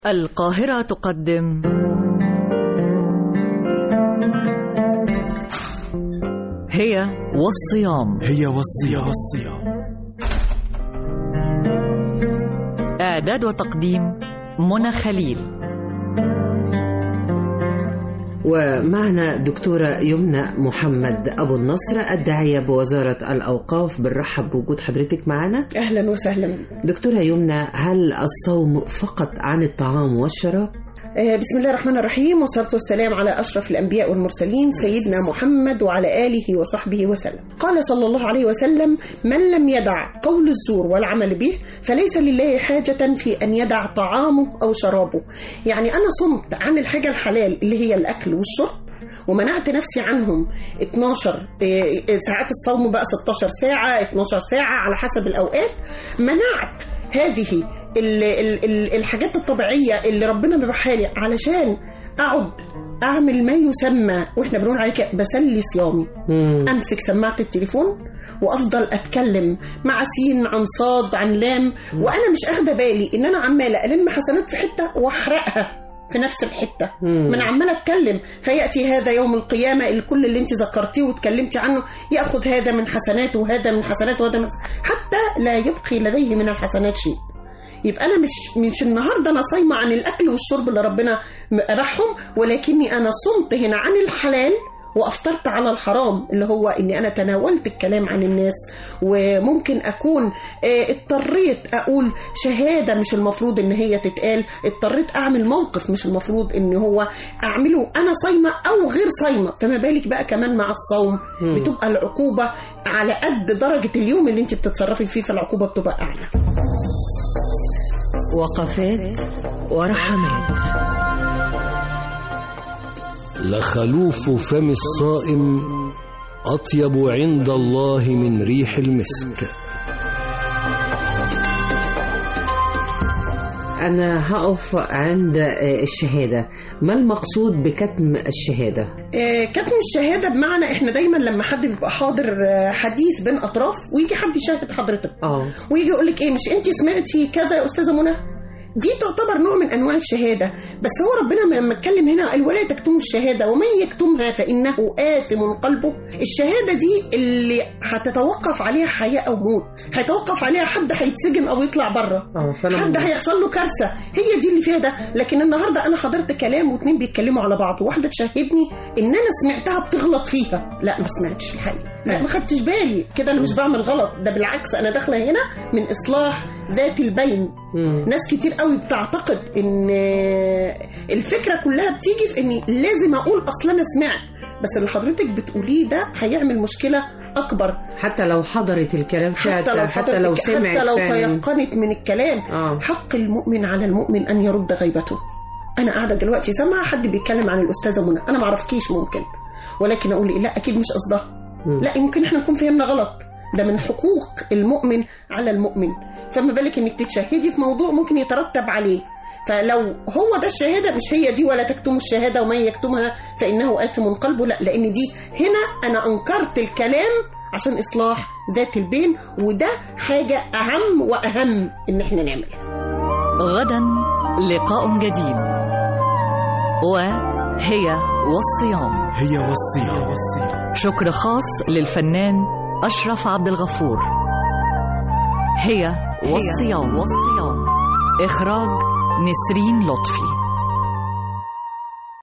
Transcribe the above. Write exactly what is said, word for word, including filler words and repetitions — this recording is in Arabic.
القاهرة تقدم هي والصيام. هي والصيام. والصيام. إعداد وتقديم منى خليل. ومعنا دكتورة يمنى محمد أبو النصر الداعية بوزارة الأوقاف. بنرحب بوجود حضرتك معنا. أهلا وسهلا. دكتورة يمنى، هل الصوم فقط عن الطعام والشراب؟ بسم الله الرحمن الرحيم، والصلاة والسلام على أشرف الأنبياء والمرسلين سيدنا محمد وعلى آله وصحبه وسلم. قال صلى الله عليه وسلم: من لم يدع قول الزور والعمل به فليس لله حاجة في أن يدع طعامه أو شرابه. يعني أنا صمت عن الحاجة الحلال اللي هي الأكل والشرب، ومنعت نفسي عنهم اتناشر ساعات الصوم، بقى ستاشر ساعة اتناشر ساعة على حسب الأوقات. منعت هذه ال ال ال الحاجات الطبيعية اللي ربنا بيبحها لي علشان أقعد أعمل ما يسمى وإحنا بنقول عليه بسلي صيامي. مم. أمسك سماعة التليفون وأفضل أتكلم مع سين عن صاد عن لام، مم. وأنا مش أخده بالي إن أنا عمالة ألم حسنات في حتة وأحرقها في نفس الحتة. من عمالة أتكلم، فيأتي هذا يوم القيامة الكل اللي انت ذكرتيه وتكلمتي عنه يأخذ هذا من حسناته وهذا من حسناته وهذا من حسناته حتى لا يبقي لديه من الحسنات شيء. يبقى أنا مش مش النهاردة أنا صايمة عن الأكل والشرب اللي ربنا أباحهم، ولكني أنا صمت هنا عن الحلال وأفطرت على الحرام، اللي هو إني أنا تناولت الكلام عن الناس، وممكن أكون اضطريت أقول شهادة مش المفروض إن هي تتقال، اضطريت أعمل موقف مش المفروض إن هو أعمله أنا صايمة أو غير صايمة. فما بالك بقى كمان مع الصوم، بتبقى العقوبة على قد درجة اليوم اللي أنت بتتصرفي فيه، فالعقوبة بتبقى أعلى. وقفات ورحمات. لخلوف فم الصائم أطيب عند الله من ريح المسك. أنا هقف عند الشهادة. ما المقصود بكتم الشهادة؟ كتم الشهادة بمعنى إحنا دايما لما حد بيبقى حاضر حديث بين أطراف ويجي حد يشاهد حضرتك أوه. ويجي يقولك إيه، مش أنت سمعتي كذا يا أستاذة منى؟ دي تعتبر نوع من أنواع الشهادة، بس هو ربنا لما اتكلم هنا قال ولا تكتموا الشهادة ومن يكتمها فإنه آثم قلبه. الشهادة دي اللي هتتوقف عليها حياة أو موت، هيتوقف عليها حد هيتسجن أو يطلع بره، حد هيحصل له كارثة، هي دي اللي فيها ده. لكن النهاردة أنا حضرت كلام واتنين بيتكلموا على بعض، واحدة تشهدني إن أنا سمعتها بتغلط فيها، لا ما سمعتش الحقيقة، لا ما خدتش بالي كده، أنا مش بعمل غلط، ده بالعكس أنا داخلة هنا من إصلاح ذات البين. مم. ناس كتير قوي بتعتقد ان الفكرة كلها بتيجي في اني لازم اقول اصلا انا سمعت، بس اللي حضرتك بتقوليه ده هيعمل مشكلة اكبر. حتى لو حضرت الكلام، حتى لو, حتى لو سمعت، حتى لو تيقنت من الكلام. آه. حق المؤمن على المؤمن ان يرد غيبته. انا قاعدة دلوقتي سامعة حد بيتكلم عن الأستاذة منى، انا معرفكيش ممكن، ولكن اقول إيه؟ لا اكيد مش قصدها، لا يمكن احنا نكون فهمنا غلط، ده من حقوق المؤمن على المؤمن. فما بالك انك تتشهدي في موضوع ممكن يترتب عليه، فلو هو ده الشهادة مش هي دي ولا تكتموا الشهادة ومن يكتمها فإنه آثم قلبه، لا، لأن دي هنا أنا أنكرت الكلام عشان إصلاح ذات البين، وده حاجة أهم وأهم إن احنا نعملها. غدا لقاء جديد، وهي والصيام. هي والصيام. والصيام. شكر خاص للفنان أشرف عبد الغفور. هي والصيام. والصيام. إخراج نسرين لطفي.